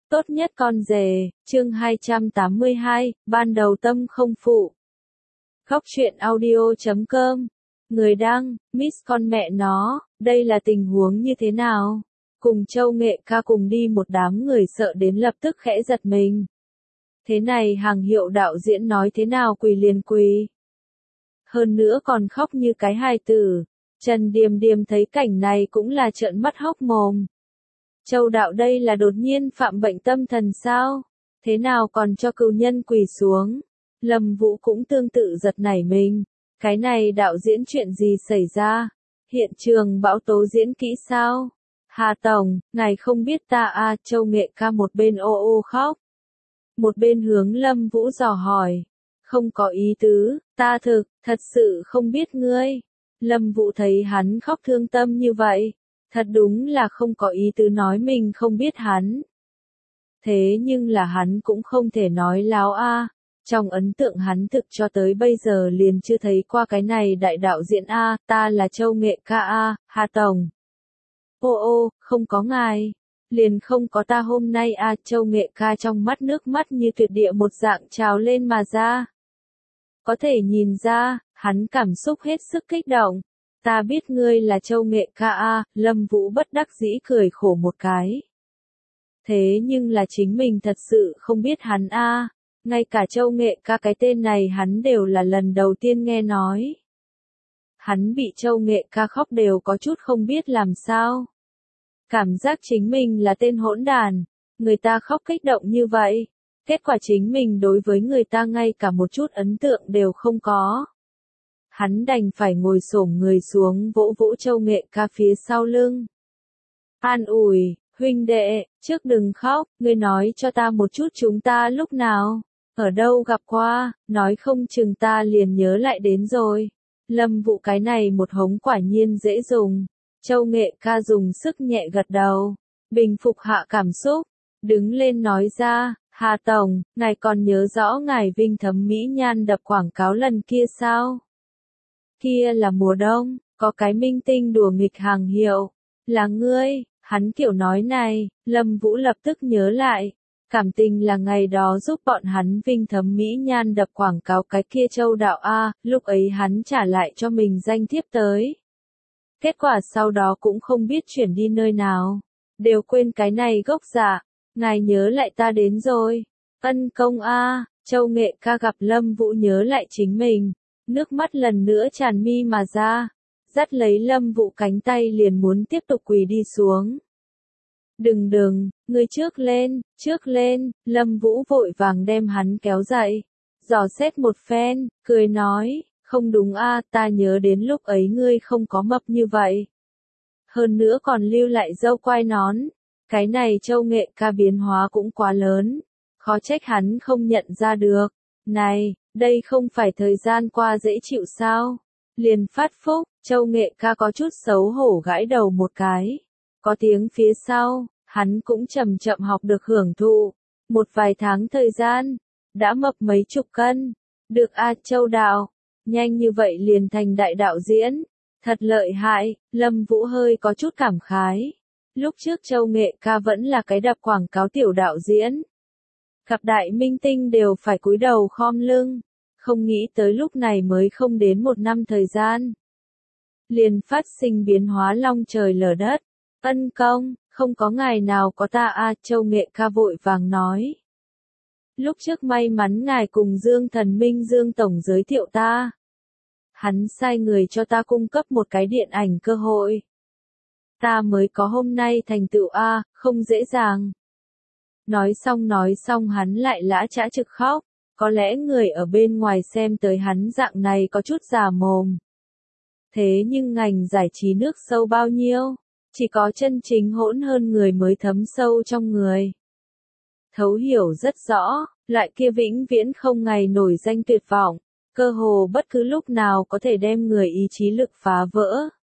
Tốt nhất con rể, chương 282, ban đầu tâm không phụ. Góc truyện audio.com. Người đăng, Miss con mẹ nó, đây là tình huống như thế nào? Cùng Châu Nghệ ca cùng đi một đám người sợ đến lập tức khẽ giật mình. Thế này hàng hiệu đạo diễn nói thế nào quỳ liền quỳ. Hơn nữa còn khóc như cái hài tử. Trần Điềm Điềm thấy cảnh này cũng là trợn mắt hốc mồm. Châu đạo đây là đột nhiên phạm bệnh tâm thần sao? Thế nào còn cho cừu nhân quỳ xuống? Lâm Vũ cũng tương tự giật nảy mình. Cái này đạo diễn chuyện gì xảy ra? Hiện trường bão tố diễn kỹ sao? Hà Tổng, ngài không biết ta à? Châu Nghệ ca một bên ô ô khóc. Một bên hướng Lâm Vũ dò hỏi. Không có ý tứ, ta thật sự không biết ngươi. Lâm Vũ thấy hắn khóc thương tâm như vậy. Thật đúng là không có ý tứ nói mình không biết hắn. Thế nhưng là hắn cũng không thể nói láo a. Trong ấn tượng hắn thực cho tới bây giờ liền chưa thấy qua cái này đại đạo diễn a, ta là Châu Nghệ ca a, Hà Tổng. Ô, không có ngài. Liền không có ta hôm nay a. Châu Nghệ ca trong mắt nước mắt như tuyệt địa một dạng trào lên mà ra. Có thể nhìn ra, hắn cảm xúc hết sức kích động. Ta biết ngươi là Châu Nghệ ca a. Lâm Vũ bất đắc dĩ cười khổ một cái. Thế nhưng là chính mình thật sự không biết hắn a. Ngay cả Châu Nghệ ca cái tên này hắn đều là lần đầu tiên nghe nói. Hắn bị Châu Nghệ ca khóc đều có chút không biết làm sao. Cảm giác chính mình là tên hỗn đàn. Người ta khóc kích động như vậy. Kết quả chính mình đối với người ta ngay cả một chút ấn tượng đều không có. Hắn đành phải ngồi xổm người xuống vỗ vỗ Châu Nghệ ca phía sau lưng. An ủi, huynh đệ, trước đừng khóc, ngươi nói cho ta một chút chúng ta lúc nào, ở đâu gặp qua, nói không chừng ta liền nhớ lại đến rồi. Lâm Vũ cái này một hống quả nhiên dễ dùng. Châu Nghệ ca dùng sức nhẹ gật đầu, bình phục hạ cảm xúc, đứng lên nói ra, Hà Tổng, ngài còn nhớ rõ ngài Vinh Thấm Mỹ Nhan đập quảng cáo lần kia sao? Kia là mùa đông, có cái minh tinh đùa nghịch hàng hiệu. Là ngươi, hắn kiểu nói này, Lâm Vũ lập tức nhớ lại. Cảm tình là ngày đó giúp bọn hắn Vinh Thấm Mỹ Nhan đập quảng cáo cái kia Châu đạo A, lúc ấy hắn trả lại cho mình danh thiếp tới. Kết quả sau đó cũng không biết chuyển đi nơi nào. Đều quên cái này gốc dạ. Ngài nhớ lại ta đến rồi. Ân công A, Châu Nghệ ca gặp Lâm Vũ nhớ lại chính mình. Nước mắt lần nữa tràn mi mà ra, dắt lấy Lâm Vũ cánh tay liền muốn tiếp tục quỳ đi xuống. Đừng, ngươi trước lên, Lâm Vũ vội vàng đem hắn kéo dậy, dò xét một phen, cười nói, không đúng a, ta nhớ đến lúc ấy ngươi không có mập như vậy. Hơn nữa còn lưu lại râu quai nón, cái này Châu Nghệ ca biến hóa cũng quá lớn, khó trách hắn không nhận ra được. Này, đây không phải thời gian qua dễ chịu sao? Liền phát phúc, Châu Nghệ ca có chút xấu hổ gãi đầu một cái. Có tiếng phía sau, hắn cũng chậm chậm học được hưởng thụ. Một vài tháng thời gian, đã mập mấy chục cân. Được a Châu đạo, nhanh như vậy liền thành đại đạo diễn. Thật lợi hại, Lâm Vũ hơi có chút cảm khái. Lúc trước Châu Nghệ ca vẫn là cái đập quảng cáo tiểu đạo diễn. Gặp đại minh tinh đều phải cúi đầu khom lưng, không nghĩ tới lúc này mới không đến một năm thời gian. Liền phát sinh biến hóa long trời lở đất, ân công, không có ngày nào có ta a. Châu Nghệ ca vội vàng nói. Lúc trước may mắn ngài cùng Dương Thần Minh Dương Tổng giới thiệu ta. Hắn sai người cho ta cung cấp một cái điện ảnh cơ hội. Ta mới có hôm nay thành tựu a, không dễ dàng. Nói xong hắn lại lã chã trực khóc, có lẽ người ở bên ngoài xem tới hắn dạng này có chút già mồm. Thế nhưng ngành giải trí nước sâu bao nhiêu, chỉ có chân chính hỗn hơn người mới thấm sâu trong người. Thấu hiểu rất rõ, loại kia vĩnh viễn không ngày nổi danh tuyệt vọng, cơ hồ bất cứ lúc nào có thể đem người ý chí lực phá vỡ.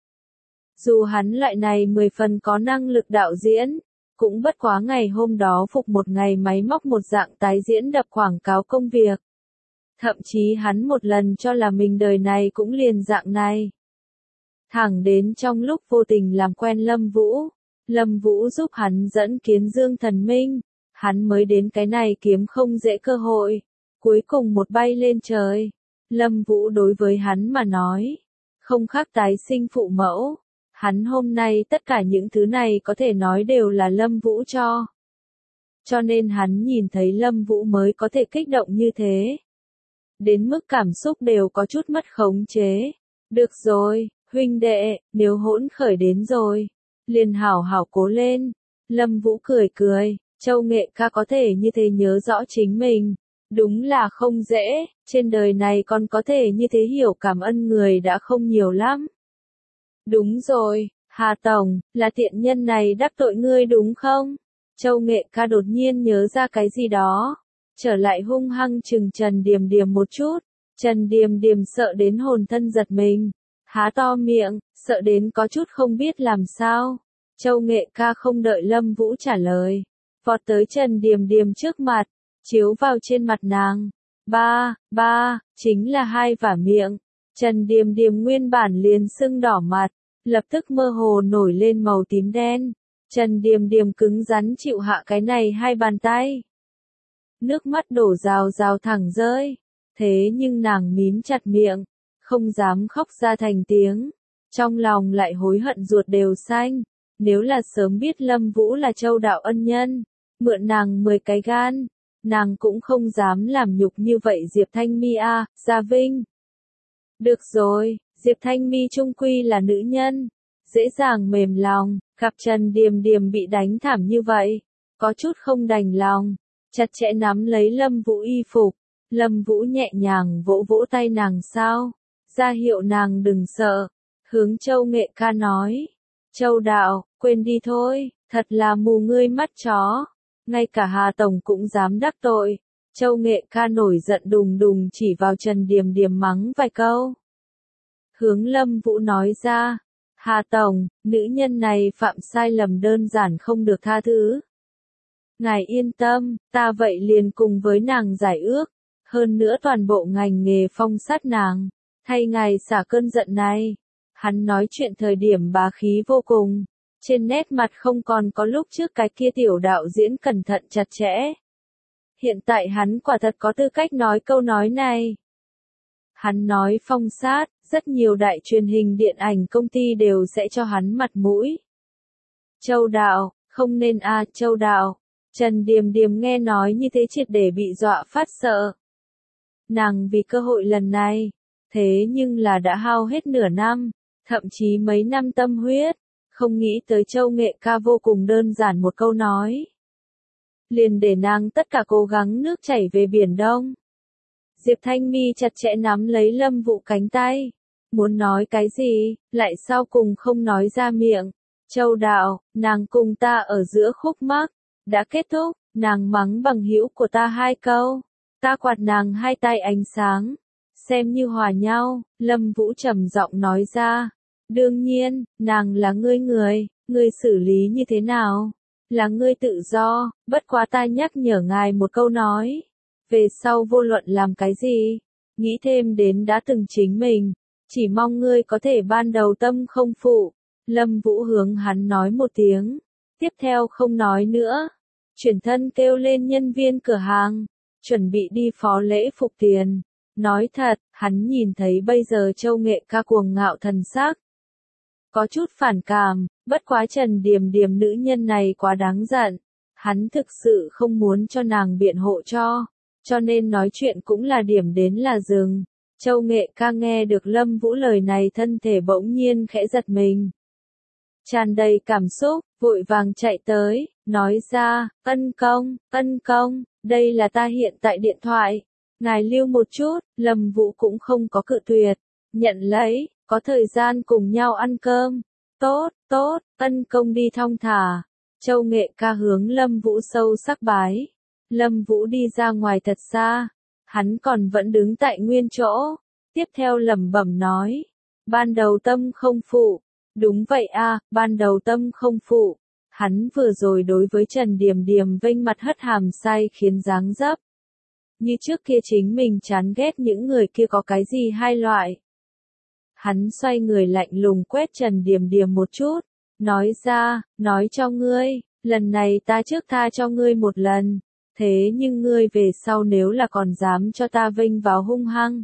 Dù hắn loại này 10 phần có năng lực đạo diễn, cũng bất quá ngày hôm đó phục một ngày máy móc một dạng tái diễn đập quảng cáo công việc. Thậm chí hắn một lần cho là mình đời này cũng liền dạng này. Thẳng đến trong lúc vô tình làm quen Lâm Vũ giúp hắn dẫn kiến Dương Thần Minh, hắn mới đến cái này kiếm không dễ cơ hội, cuối cùng một bay lên trời. Lâm Vũ đối với hắn mà nói, không khác tái sinh phụ mẫu. Hắn hôm nay tất cả những thứ này có thể nói đều là Lâm Vũ cho. Cho nên hắn nhìn thấy Lâm Vũ mới có thể kích động như thế. Đến mức cảm xúc đều có chút mất khống chế. Được rồi, huynh đệ, nếu hỗn khởi đến rồi, liền hảo hảo cố lên. Lâm Vũ cười cười, Châu Nghệ ca có thể như thế nhớ rõ chính mình. Đúng là không dễ, trên đời này còn có thể như thế hiểu cảm ơn người đã không nhiều lắm. Đúng rồi, Hà Tổng, là tiện nhân này đắc tội ngươi đúng không? Châu Nghệ ca đột nhiên nhớ ra cái gì đó. Trở lại hung hăng chừng Trần Điềm Điềm một chút. Trần Điềm Điềm sợ đến hồn thân giật mình. Há to miệng, sợ đến có chút không biết làm sao. Châu Nghệ ca không đợi Lâm Vũ trả lời. Vọt tới Trần Điềm Điềm trước mặt, chiếu vào trên mặt nàng. Ba, chính là hai vả miệng. Trần Điềm Điềm nguyên bản liền sưng đỏ mặt, lập tức mơ hồ nổi lên màu tím đen. Trần Điềm Điềm cứng rắn chịu hạ cái này hai bàn tay. Nước mắt đổ rào rào thẳng rơi. Thế nhưng nàng mím chặt miệng, không dám khóc ra thành tiếng. Trong lòng lại hối hận ruột đều xanh. Nếu là sớm biết Lâm Vũ là Châu đạo ân nhân, mượn nàng 10 cái gan, nàng cũng không dám làm nhục như vậy Diệp Thanh Mi a, Gia Vinh. Được rồi, Diệp Thanh Mi chung quy là nữ nhân, dễ dàng mềm lòng, gặp Trần Điềm Điềm bị đánh thảm như vậy, có chút không đành lòng, chặt chẽ nắm lấy Lâm Vũ y phục. Lâm Vũ nhẹ nhàng vỗ vỗ tay nàng sao, ra hiệu nàng đừng sợ, hướng Châu Nghệ ca nói. Châu đạo, quên đi thôi, thật là mù ngươi mắt chó. Ngay cả Hà Tổng cũng dám đắc tội. Châu Nghệ ca nổi giận đùng đùng chỉ vào Trần Điềm Điềm mắng vài câu. Hướng Lâm Vũ nói ra, Hà Tổng, nữ nhân này phạm sai lầm đơn giản không được tha thứ. Ngài yên tâm, ta vậy liền cùng với nàng giải ước. Hơn nữa toàn bộ ngành nghề phong sát nàng, thay ngài xả cơn giận này. Hắn nói chuyện thời điểm bá khí vô cùng, trên nét mặt không còn có lúc trước cái kia tiểu đạo diễn cẩn thận chặt chẽ. Hiện tại hắn quả thật có tư cách nói câu nói này. Hắn nói phong sát, rất nhiều đại truyền hình điện ảnh công ty đều sẽ cho hắn mặt mũi. Châu đạo, không nên a, Châu đạo. Trần Điềm Điềm nghe nói như thế triệt để bị dọa phát sợ. Nàng vì cơ hội lần này, thế nhưng là đã hao hết nửa năm, thậm chí mấy năm tâm huyết, không nghĩ tới Châu Nghệ ca vô cùng đơn giản một câu nói. Liền để nàng tất cả cố gắng nước chảy về Biển Đông. Diệp Thanh Mi chặt chẽ nắm lấy Lâm Vũ cánh tay, muốn nói cái gì, lại sau cùng không nói ra miệng. Châu đạo, nàng cùng ta ở giữa khúc mắc, đã kết thúc, nàng mắng bằng hữu của ta 2 câu, ta quạt nàng 2 tay ánh sáng, xem như hòa nhau. Lâm Vũ trầm giọng nói ra, đương nhiên, nàng là ngươi người, ngươi xử lý như thế nào, là ngươi tự do, bất quá ta nhắc nhở ngài một câu nói, về sau vô luận làm cái gì, nghĩ thêm đến đã từng chính mình, chỉ mong ngươi có thể ban đầu tâm không phụ. Lâm Vũ hướng hắn nói một tiếng, tiếp theo không nói nữa, chuyển thân kêu lên nhân viên cửa hàng, chuẩn bị đi phó lễ phục tiền. Nói thật, hắn nhìn thấy bây giờ Châu Nghệ ca cuồng ngạo thần sắc, có chút phản cảm, bất quá Trần Điềm Điềm nữ nhân này quá đáng giận, hắn thực sự không muốn cho nàng biện hộ cho nên nói chuyện cũng là điểm đến là dừng. Châu Nghệ ca nghe được Lâm Vũ lời này thân thể bỗng nhiên khẽ giật mình. Tràn đầy cảm xúc, vội vàng chạy tới, nói ra, ân công, đây là ta hiện tại điện thoại. Ngài lưu một chút, Lâm Vũ cũng không có cự tuyệt, nhận lấy, có thời gian cùng nhau ăn cơm. Tốt, ân công đi thong thả. Châu Nghệ ca hướng Lâm Vũ sâu sắc bái. Lâm Vũ đi ra ngoài thật xa, hắn còn vẫn đứng tại nguyên chỗ, tiếp theo lẩm bẩm nói, ban đầu tâm không phụ. Đúng vậy a, ban đầu tâm không phụ. Hắn vừa rồi đối với Trần Điềm Điềm vênh mặt hất hàm sai khiến dáng dấp. Như trước kia chính mình chán ghét những người kia có cái gì hai loại. Hắn xoay người lạnh lùng quét Trần Điềm Điềm một chút, nói ra, nói cho ngươi, lần này ta trước tha cho ngươi một lần, thế nhưng ngươi về sau nếu là còn dám cho ta vênh vào hung hăng.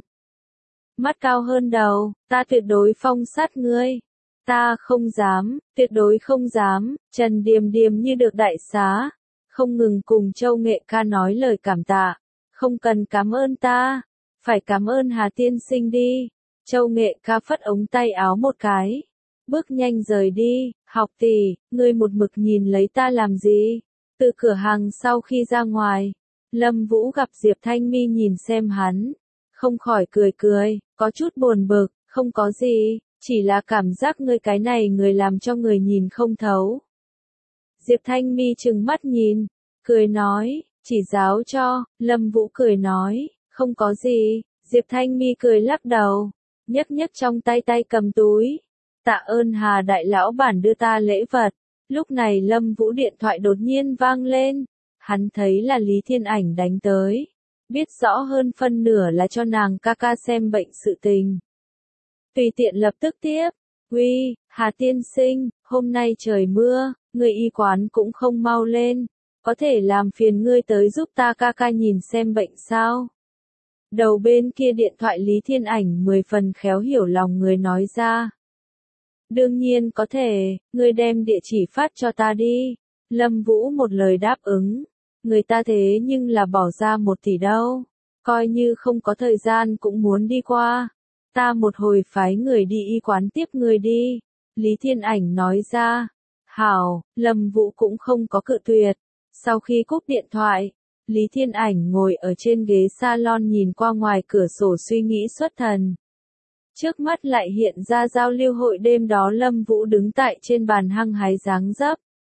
Mắt cao hơn đầu, ta tuyệt đối phong sát ngươi. Ta không dám, tuyệt đối không dám, Trần Điềm Điềm như được đại xá, không ngừng cùng Châu Nghệ ca nói lời cảm tạ, không cần cảm ơn ta, phải cảm ơn Hà tiên sinh đi. Châu Nghệ ca phất ống tay áo một cái, bước nhanh rời đi. Học tỷ, ngươi một mực nhìn lấy ta làm gì? Từ cửa hàng sau khi ra ngoài, Lâm Vũ gặp Diệp Thanh Mi nhìn xem hắn, không khỏi cười cười, có chút buồn bực, không có gì, chỉ là cảm giác ngươi cái này người làm cho người nhìn không thấu. Diệp Thanh Mi trừng mắt nhìn, cười nói, chỉ giáo cho. Lâm Vũ cười nói, không có gì. Diệp Thanh Mi cười lắc đầu, nhấc nhấc trong tay cầm túi. Tạ ơn Hà đại lão bản đưa ta lễ vật. Lúc này Lâm Vũ điện thoại đột nhiên vang lên, hắn thấy là Lý Thiên Ảnh đánh tới, biết rõ hơn phân nửa là cho nàng ca ca xem bệnh sự tình. Tùy tiện lập tức tiếp, uy, Hà tiên sinh, hôm nay trời mưa, người y quán cũng không mau lên, có thể làm phiền ngươi tới giúp ta ca ca nhìn xem bệnh sao? Đầu bên kia điện thoại Lý Thiên Ảnh 10 phần khéo hiểu lòng người nói ra. Đương nhiên có thể, ngươi đem địa chỉ phát cho ta đi. Lâm Vũ một lời đáp ứng, người ta thế nhưng là bỏ ra 1 tỷ đâu, coi như không có thời gian cũng muốn đi qua. Ta một hồi phái người đi y quán tiếp người đi. Lý Thiên Ảnh nói ra. Hảo, Lâm Vũ cũng không có cự tuyệt. Sau khi cúp điện thoại, Lý Thiên Ảnh ngồi ở trên ghế salon nhìn qua ngoài cửa sổ suy nghĩ xuất thần. Trước mắt lại hiện ra giao lưu hội đêm đó Lâm Vũ đứng tại trên bàn hăng hái dáng dấp.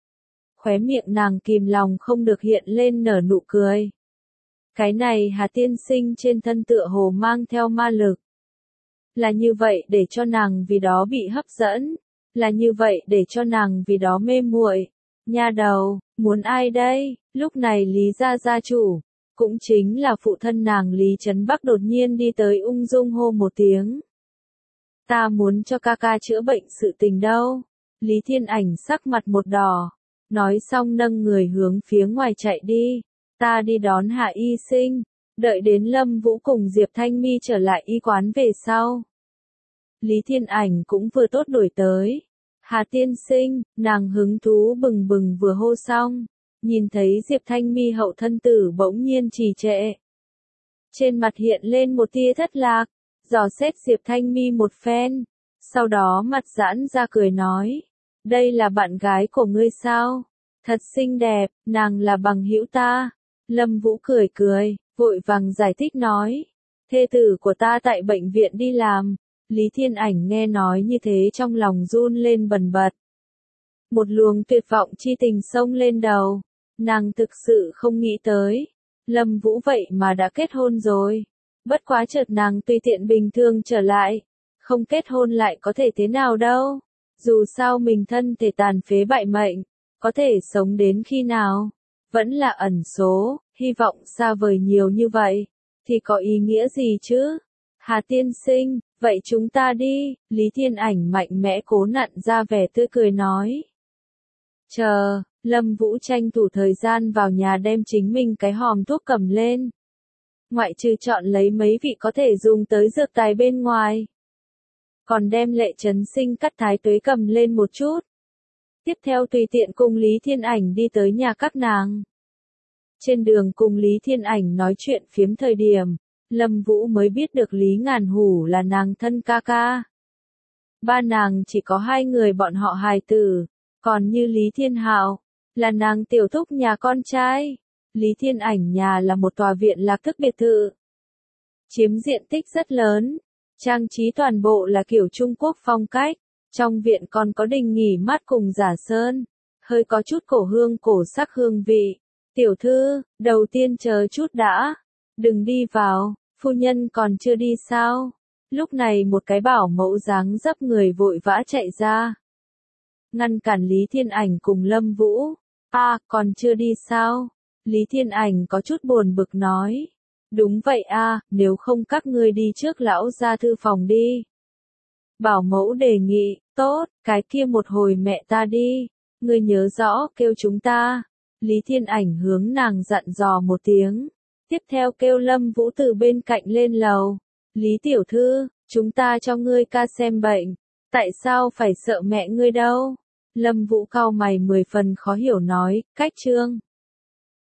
Khóe miệng nàng kìm lòng không được hiện lên nở nụ cười. Cái này Hà tiên sinh trên thân tựa hồ mang theo ma lực. Là như vậy để cho nàng vì đó bị hấp dẫn, là như vậy để cho nàng vì đó mê muội. Nha đầu, muốn ai đây? Lúc này Lý gia chủ, cũng chính là phụ thân nàng Lý Trấn Bắc đột nhiên đi tới ung dung hô một tiếng. Ta muốn cho ca ca chữa bệnh sự tình đâu. Lý Thiên Ảnh sắc mặt một đỏ, nói xong nâng người hướng phía ngoài chạy đi. Ta đi đón Hạ y sinh, đợi đến Lâm Vũ cùng Diệp Thanh Mi trở lại y quán về sau. Lý Thiên Ảnh cũng vừa tốt đuổi tới. Hà tiên sinh, nàng hứng thú bừng bừng vừa hô xong, nhìn thấy Diệp Thanh Mi hậu thân tử bỗng nhiên trì trệ. Trên mặt hiện lên một tia thất lạc, dò xét Diệp Thanh Mi một phen, sau đó mặt giãn ra cười nói, đây là bạn gái của ngươi sao? Thật xinh đẹp, nàng là bằng hữu ta. Lâm Vũ cười cười, vội vàng giải thích nói, thê tử của ta tại bệnh viện đi làm. Lý Thiên Ảnh nghe nói như thế trong lòng run lên bần bật. Một luồng tuyệt vọng chi tình xông lên đầu, nàng thực sự không nghĩ tới. Lâm Vũ vậy mà đã kết hôn rồi. Bất quá chợt nàng tùy tiện bình thường trở lại. Không kết hôn lại có thể thế nào đâu. Dù sao mình thân thể tàn phế bại mệnh, có thể sống đến khi nào, vẫn là ẩn số, hy vọng xa vời nhiều như vậy, thì có ý nghĩa gì chứ? Hà tiên sinh, vậy chúng ta đi. Lý Thiên Ảnh mạnh mẽ cố nặn ra vẻ tươi cười nói. Chờ, Lâm Vũ tranh thủ thời gian vào nhà đem chính mình cái hòm thuốc cầm lên. Ngoại trừ chọn lấy mấy vị có thể dùng tới dược tài bên ngoài, còn đem Lệ Trấn Sinh cắt thái tuế cầm lên một chút. Tiếp theo tùy tiện cùng Lý Thiên Ảnh đi tới nhà các nàng. Trên đường cùng Lý Thiên Ảnh nói chuyện phiếm thời điểm, Lâm Vũ mới biết được Lý Ngàn Hủ là nàng thân ca ca. Ba nàng chỉ có 2 người bọn họ hài tử, còn như Lý Thiên Hạo, là nàng tiểu thúc nhà con trai. Lý Thiên Ảnh nhà là một tòa viện lạc thức biệt thự, chiếm diện tích rất lớn, trang trí toàn bộ là kiểu Trung Quốc phong cách. Trong viện còn có đình nghỉ mát cùng giả sơn, hơi có chút cổ hương cổ sắc hương vị. Tiểu thư, đầu tiên chờ chút đã, đừng đi vào, phu nhân còn chưa đi sao? Lúc này một cái bảo mẫu dáng dấp người vội vã chạy ra, ngăn cản Lý Thiên Ảnh cùng Lâm Vũ. Còn chưa đi sao? Lý Thiên Ảnh có chút buồn bực nói. Đúng vậy nếu không các ngươi đi trước lão gia thư phòng đi. Bảo mẫu đề nghị, tốt, cái kia một hồi mẹ ta đi. Ngươi nhớ rõ, kêu chúng ta. Lý Thiên Ảnh hướng nàng dặn dò một tiếng. Tiếp theo kêu Lâm Vũ từ bên cạnh lên lầu. Lý tiểu thư, chúng ta cho ngươi ca xem bệnh. Tại sao phải sợ mẹ ngươi đâu? Lâm Vũ cau mày 10 phần khó hiểu nói, cách trương.